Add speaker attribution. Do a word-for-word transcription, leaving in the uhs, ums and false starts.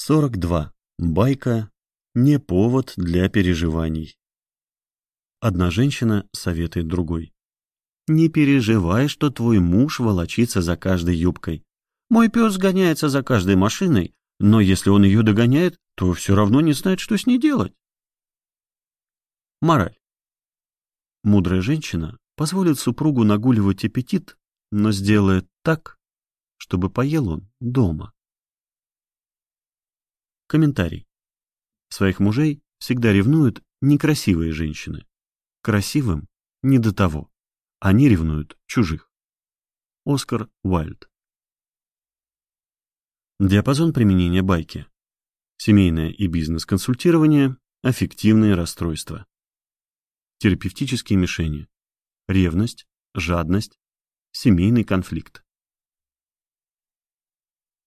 Speaker 1: сорок два. Байка не повод для переживаний. Одна женщина советует другой: «Не переживай, что твой муж волочится за каждой юбкой. Мой пес гоняется за каждой машиной, но если он ее догоняет, то все равно не знает, что с ней делать». Мораль. Мудрая женщина позволит супругу нагуливать аппетит, но сделает так, чтобы поел он дома. Комментарий. Своих мужей всегда ревнуют некрасивые женщины. Красивым не до того. Они ревнуют чужих. Оскар Уайльд. Диапазон применения байки. Семейное и бизнес-консультирование, аффективные расстройства. Терапевтические мишени. Ревность, жадность, семейный конфликт.